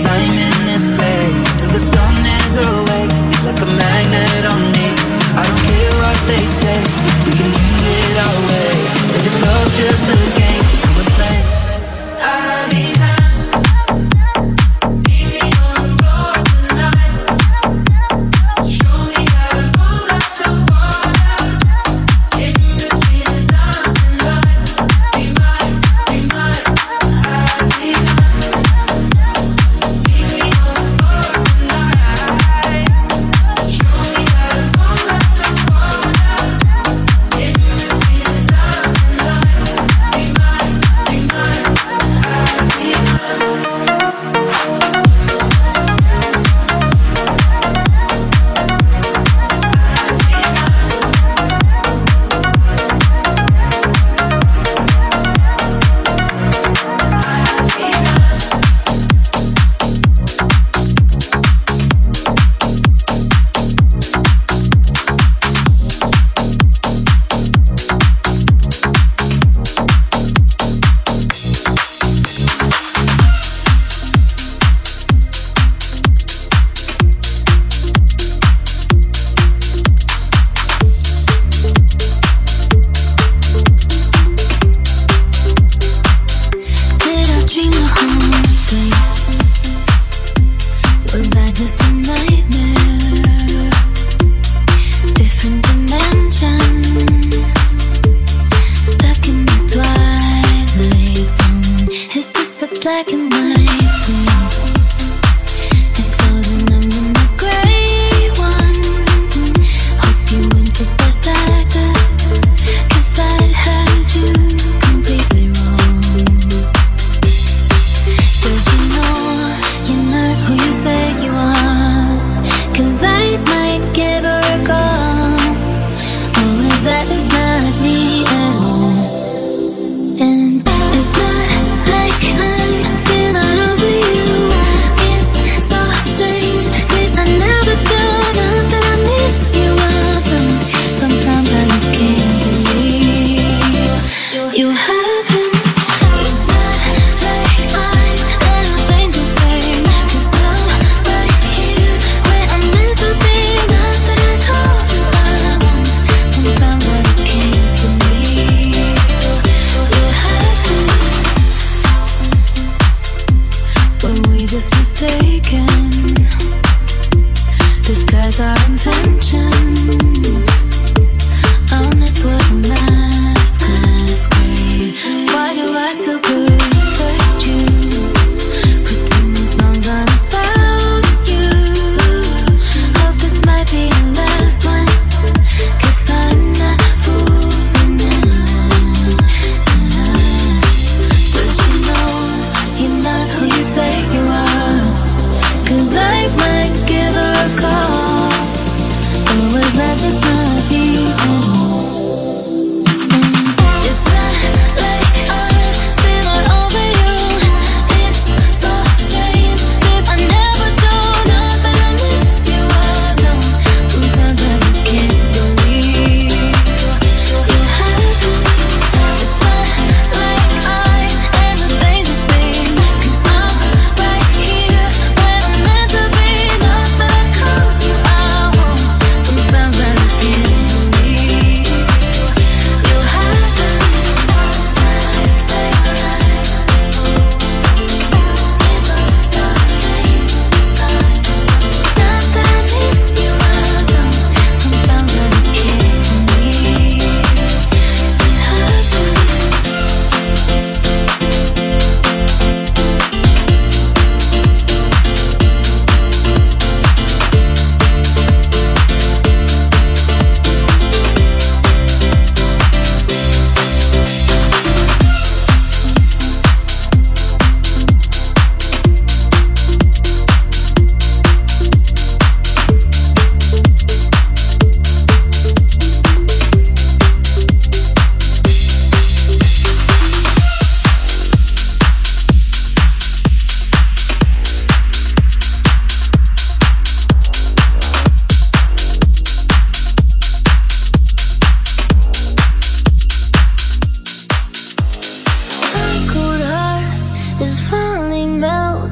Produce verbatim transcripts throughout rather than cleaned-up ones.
time in this place till the sun is awake. You're like a magnet on me. I don't care what they say, we can leave it our way. Is it love just a game we play? Aziza, meet me on the floor tonight. Show me how to move like the water. In between the dancing lights. Be mine, be mine, Aziza. Meet me on the floor tonight. Show me how to move like the water. In between the dancing lights. Be mine, be mine, Did I dream the whole thing? Was I just a nightmare? Different dimensions, stuck in the twilight zone. Is this a black and white thing? If so, then I'm in the gray one. Hope you went to best actor, 'cause I had you completely wrong. Does she know you're not who you say you are? 'Cause I might give her a call. Or is that just not me at all? And it's not like I'm still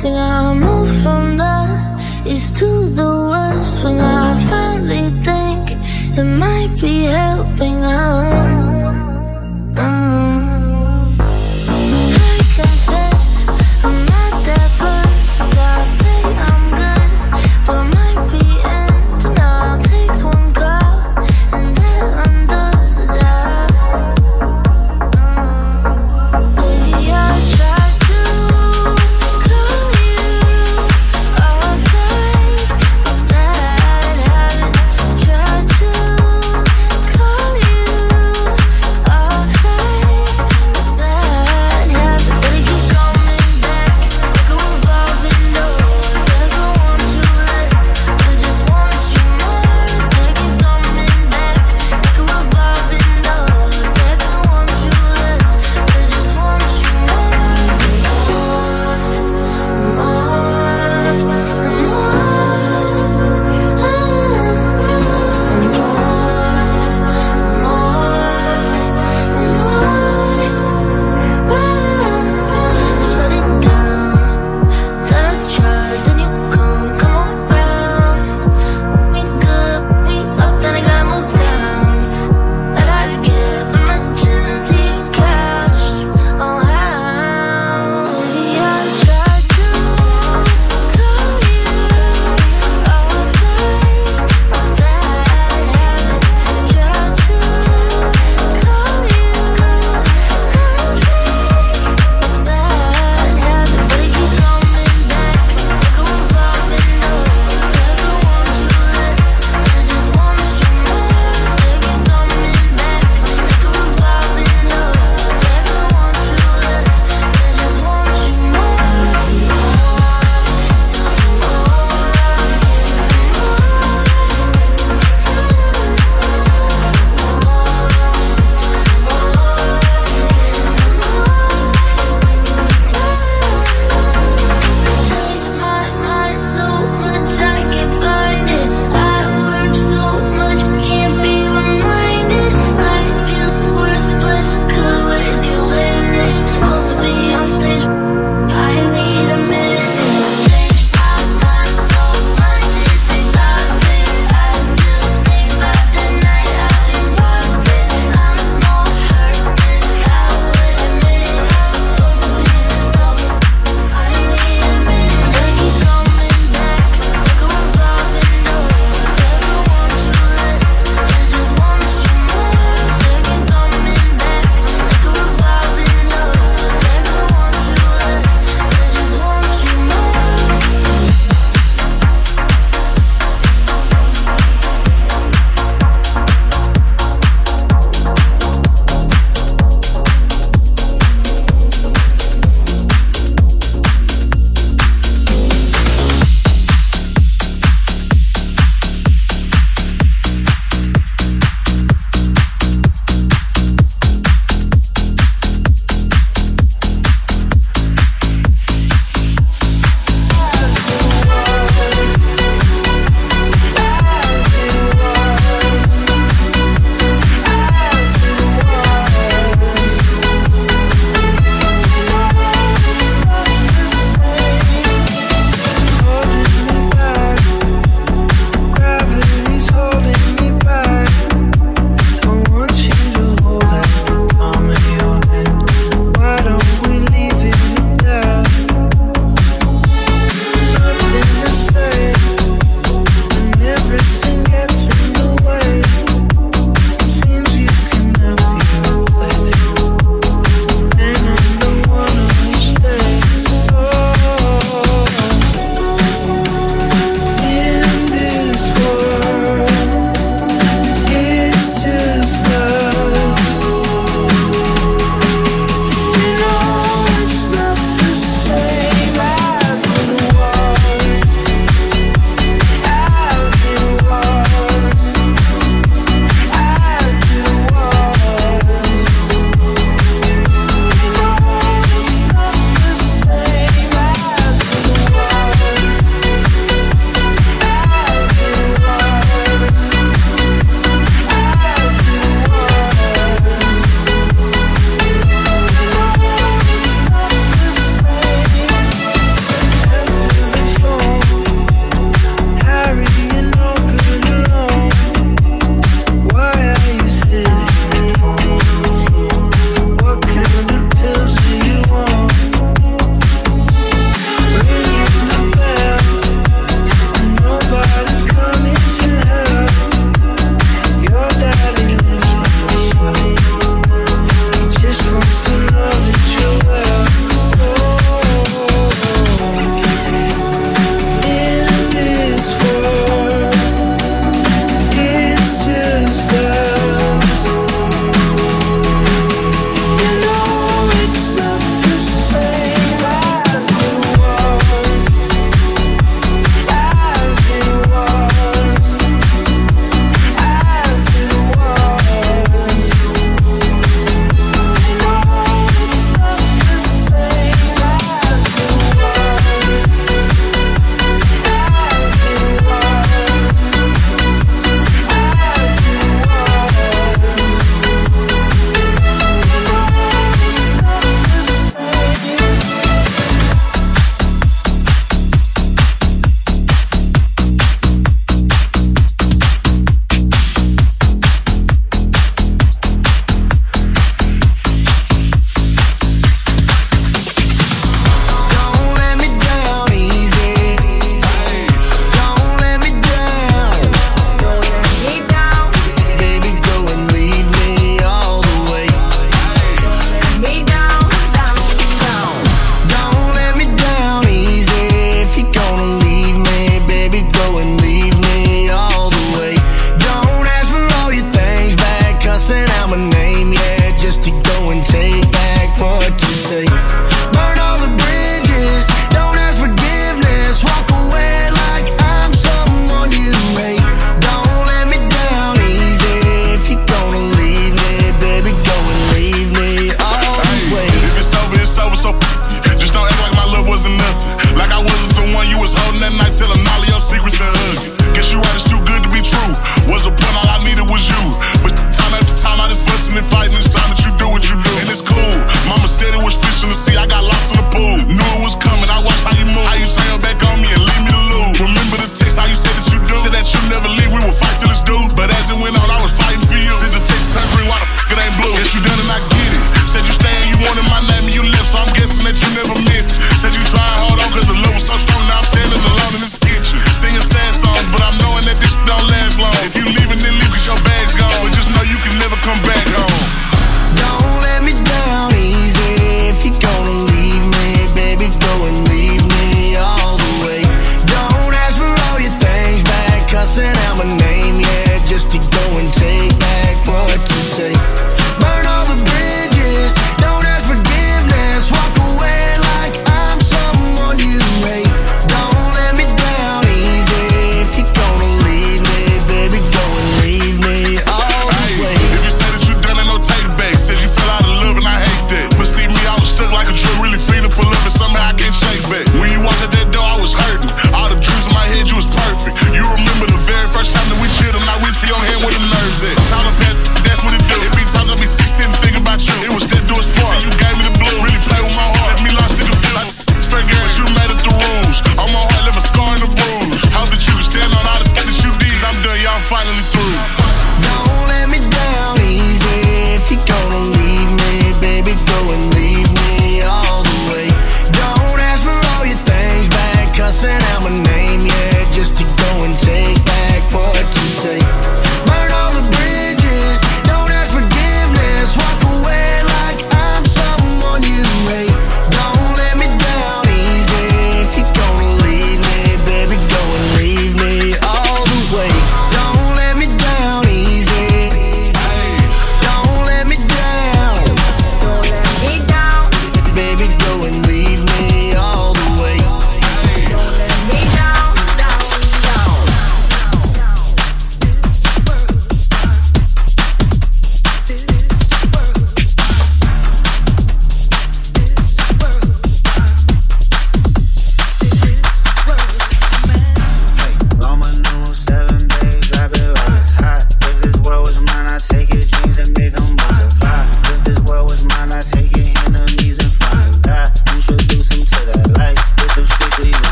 accepting. I moved from the east to the west when I finally think it might be helping. Uh, uh. I confess I'm not that versatile. Say I'm good, but I might be ending. All it takes one call and that undoes the doubt. Uh, baby, I tried to call you all night, but I haven't tried to call you. ocean to sea, I got lost in the pool. Knew it was coming, I watched how you move. How you turn your back on me and leave me to lose. Remember the text, how you said that you do. Said that you never leave, we will fight till it's due. But as it went on, I was fighting for you. Said the text turn green, why the f*** it ain't blue? Guess you done and I get it. Said you staying, you wanted my name and you left, so I'm guessing that you never meant it. Said you trying hard on cause the love was so strong, now I'm standing alone in this kitchen. Singing sad songs, but I'm knowing that this don't last long. If you leaving, then leave cause your bag's gone. But just know you can never come back home. Don't let me down easy if you're gonna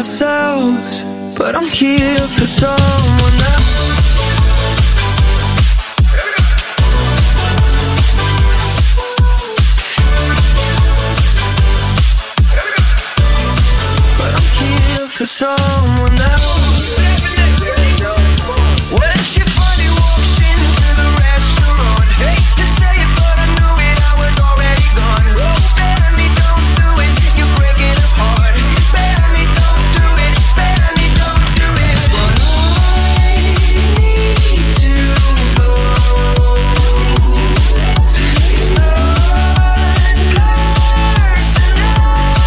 ourselves, but I'm here for someone else. But I'm here for someone else. When she finally walks into the restaurant, hate to say it, but I knew it, I was already gone. Oh, Benny, don't do it, you're breaking apart. Benny, don't do it, Benny, don't do it. But I need to go. It's not personal.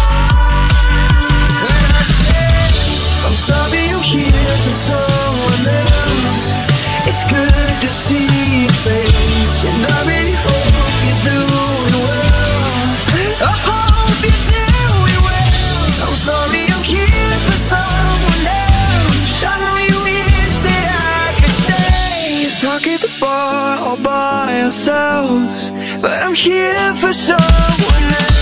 When I said I'm sorry, I'm here for someone else, it's good to see your face, and I really hope you're doing well. I hope you're doing well. I'm sorry, I'm here for someone else. I know you wish that I could stay, talk at the bar all by ourselves, but I'm here for someone else.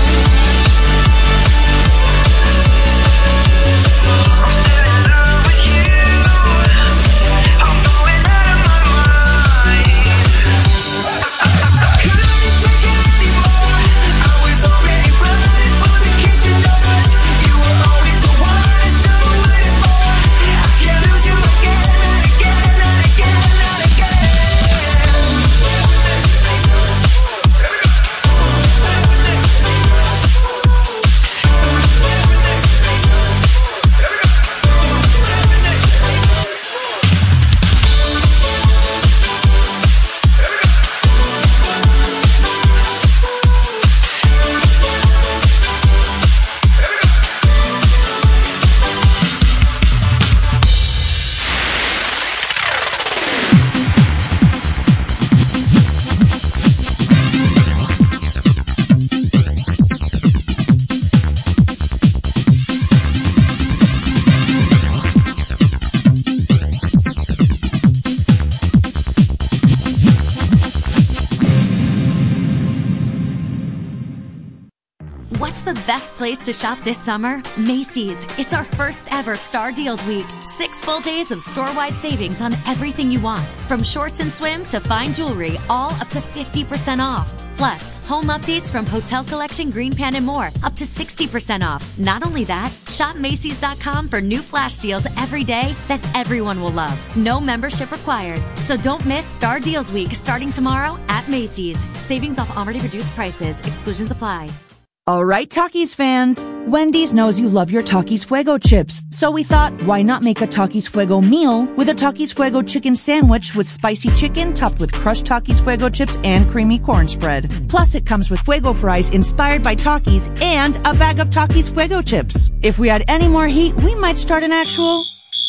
What's the best place to shop this summer? Macy's. It's our first ever Star Deals Week. Six full days of store-wide savings on everything you want. From shorts and swim to fine jewelry, all up to fifty percent off. Plus, home updates from Hotel Collection, Green Pan, and more, up to sixty percent off. Not only that, shop Macy's dot com for new flash deals every day that everyone will love. No membership required. So don't miss Star Deals Week starting tomorrow at Macy's. Savings off already reduced prices. Exclusions apply. All right, Takis fans. Wendy's knows you love your Takis Fuego chips. So we thought, why not make a Takis Fuego meal with a Takis Fuego chicken sandwich with spicy chicken topped with crushed Takis Fuego chips and creamy corn spread. Plus, it comes with Fuego fries inspired by Takis and a bag of Takis Fuego chips. If we had any more heat, we might start an actual...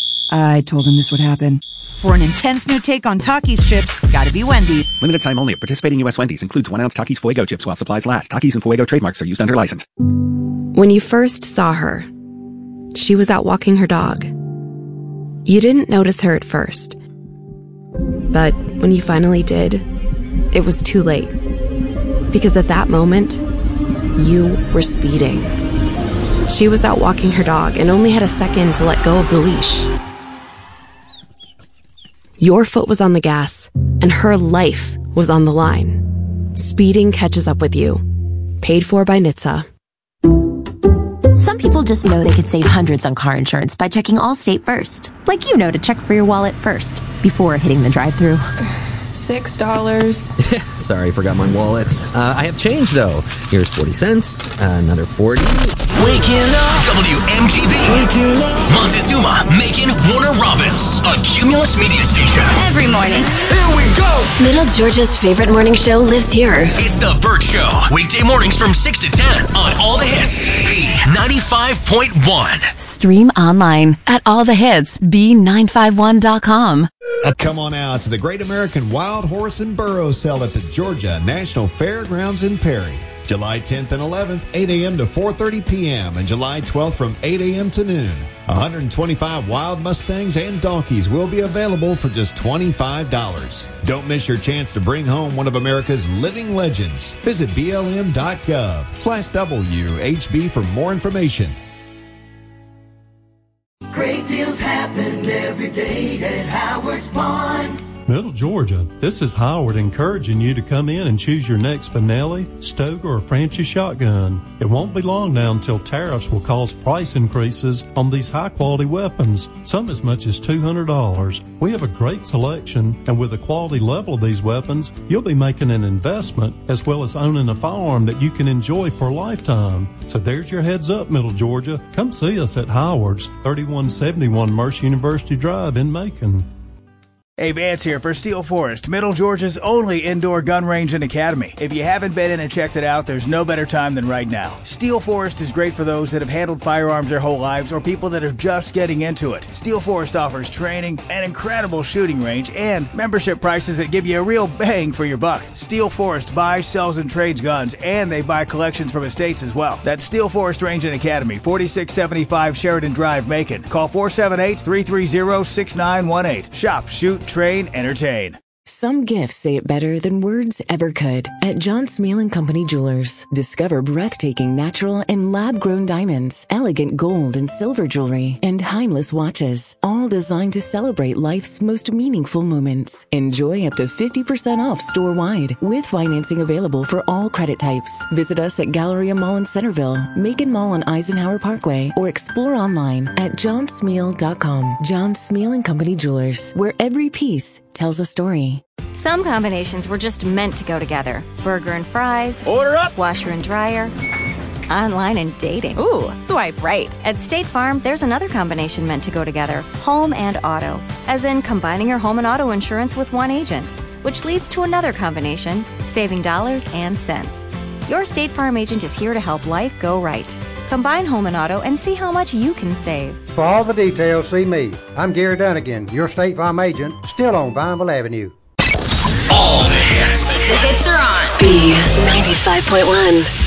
I told him this would happen. For an intense new take on Takis chips, gotta be Wendy's. Limited time only at participating U S Wendy's. Includes one ounce Takis Fuego chips while supplies last. Takis and Fuego trademarks are used under license. When you first saw her, she was out walking her dog. You didn't notice her at first. But when you finally did, it was too late. Because at that moment, you were speeding. She was out walking her dog and only had a second to let go of the leash. Your foot was on the gas, and her life was on the line. Speeding catches up with you. Paid for by N H T S A. Some people just know they could save hundreds on car insurance by checking Allstate first. Like you know to check for your wallet first, before hitting the drive-thru. Six dollars. Sorry, forgot my wallet. Uh, I have change, though. Here's forty cents, uh, another forty. Waking up. W M G B. Waking up. Montezuma, Macon, Warner Robins. A Cumulus media station. Every morning. Here we go. Middle Georgia's favorite morning show lives here. It's The Burt Show. Weekday mornings from six to ten on All the Hits. B ninety-five point one. Stream online at all the hits b nine five one dot com. Come on out to the Great American Wild Horse and Burro Sale at the Georgia National Fairgrounds in Perry. July tenth and eleventh, eight a.m. to four thirty p.m. and July twelfth from eight a.m. to noon. one hundred twenty-five wild Mustangs and donkeys will be available for just twenty-five dollars. Don't miss your chance to bring home one of America's living legends. Visit B L M dot gov slash W H B for more information. Great deals happen every day at Howard's Pond. Middle Georgia, this is Howard encouraging you to come in and choose your next Benelli, Stoker, or Franchi shotgun. It won't be long now until tariffs will cause price increases on these high-quality weapons, some as much as two hundred dollars. We have a great selection, and with the quality level of these weapons, you'll be making an investment as well as owning a firearm that you can enjoy for a lifetime. So there's your heads up, Middle Georgia. Come see us at Howard's, thirty-one seventy-one Mercer University Drive in Macon. Hey, Vance here for Steel Forest, Middle Georgia's only indoor gun range and academy. If you haven't been in and checked it out, there's no better time than right now. Steel Forest is great for those that have handled firearms their whole lives or people that are just getting into it. Steel Forest offers training, an incredible shooting range, and membership prices that give you a real bang for your buck. Steel Forest buys, sells, and trades guns, and they buy collections from estates as well. That's Steel Forest Range and Academy, forty-six seventy-five Sheridan Drive, Macon. Call four seven eight, three three zero, six nine one eight. Shop, shoot, train, entertain. Some gifts say it better than words ever could. At John Smeal and Company Jewelers, discover breathtaking natural and lab-grown diamonds, elegant gold and silver jewelry, and timeless watches, all designed to celebrate life's most meaningful moments. Enjoy up to fifty percent off store-wide, with financing available for all credit types. Visit us at Galleria Mall in Centerville, Macon Mall on Eisenhower Parkway, or explore online at john smeal dot com. John Smeal and Company Jewelers, where every piece tells a story. Some combinations were just meant to go together. Burger and fries. Order up! Washer and dryer. Online and dating. Ooh, swipe right. At State Farm, there's another combination meant to go together. Home and auto. As in combining your home and auto insurance with one agent. Which leads to another combination, saving dollars and cents. Your State Farm agent is here to help life go right. Combine home and auto and see how much you can save. For all the details, see me. I'm Gary Dunnigan, your State Farm agent, still on Vineville Avenue. All the hits. The hits are on. B ninety-five point one.